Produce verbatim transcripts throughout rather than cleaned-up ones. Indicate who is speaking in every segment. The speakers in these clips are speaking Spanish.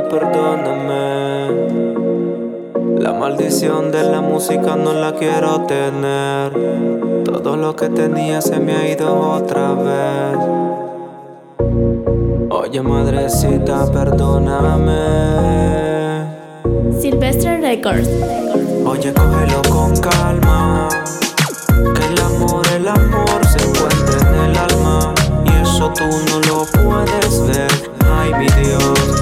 Speaker 1: perdóname. La maldición de la música no la quiero tener. Todo lo que tenía se me ha ido otra vez. Oye, madrecita, perdóname.
Speaker 2: Silvestre Records.
Speaker 1: Oye, cógelo con calma, que el amor, el amor se encuentra en el alma, y eso tú no lo puedes ver. Ay, mi Dios,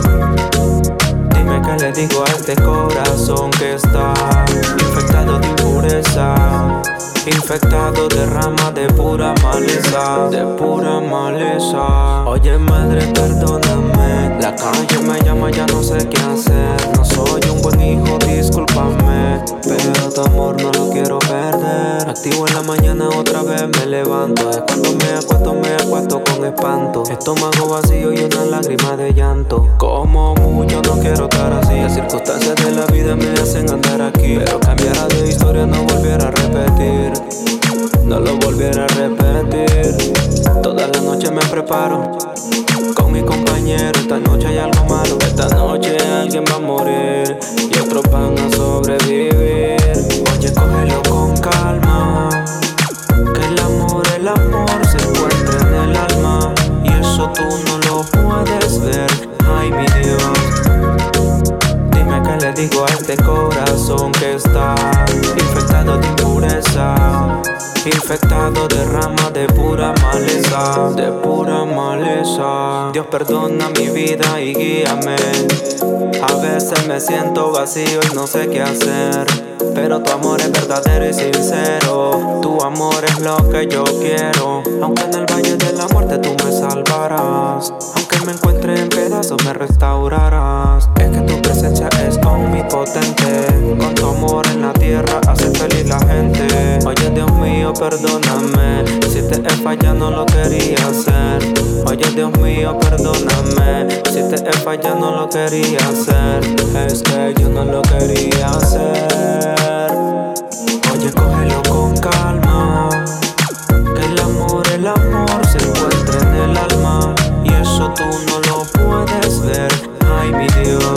Speaker 1: dime qué le digo a este corazón que está infectado de impureza, infectado de rama de pura maleza, de pura maleza. Oye, madre, perdóname, la calle me llama, ya no sé qué hacer. No soy un buen hijo, discúlpame, pero tu amor no lo quiero perder. Activo en la mañana, otra vez me levanto. Es cuando me acuesto, me acuesto con espanto. Estómago vacío y una lágrima de llanto. Como mucho no quiero estar así. Las circunstancias de la vida me hacen andar aquí, pero cambiara de historia, no volviera a repetir. No lo volviera a repetir. Toda la noche me preparo con mi compañero. Esta noche hay algo malo. Esta noche alguien va a morir y otros van a sobrevivir. Oye, cógelo con calma, que el amor, el amor se encuentra en el alma, y eso tú no lo puedes ver. Ay, mi Dios, dime qué le digo a este corazón que está infectado de impureza, infectado de rama de pura maleza, de pura maleza. Dios, perdona mi vida y guíame. A veces me siento vacío y no sé qué hacer, pero tu amor es verdadero y sincero. Tu amor es lo que yo quiero. Aunque en el valle de la muerte tú me salvarás, aunque me encuentre en pedazos me restaurarás. Es que tu presencia es omnipotente. Con tu amor en la tierra hace feliz la gente. Oye, Dios mío, perdóname, si te he fallado no lo quería hacer. Oye, Dios mío, perdóname, si te he fallado no lo quería hacer. Es que yo no lo quería hacer. Oye, cógelo con calma, que el amor, el amor se encuentra en el alma, y eso tú no lo puedes ver. Ay, mi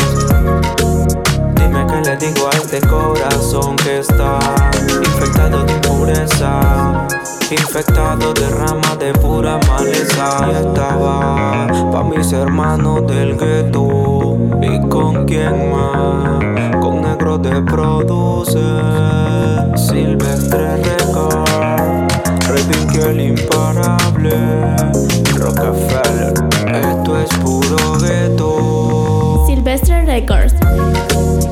Speaker 1: Dios, dime qué le digo a este corazón que está infectado de impureza, infectado de rama de pura maleza. Y estaba pa' mis hermanos del gueto. ¿Y con quién más? Con Negro de Produce, Silvestre Records, Rey Pinky el imparable, Rockefeller. Esto es puro gueto.
Speaker 2: Silvestre Records.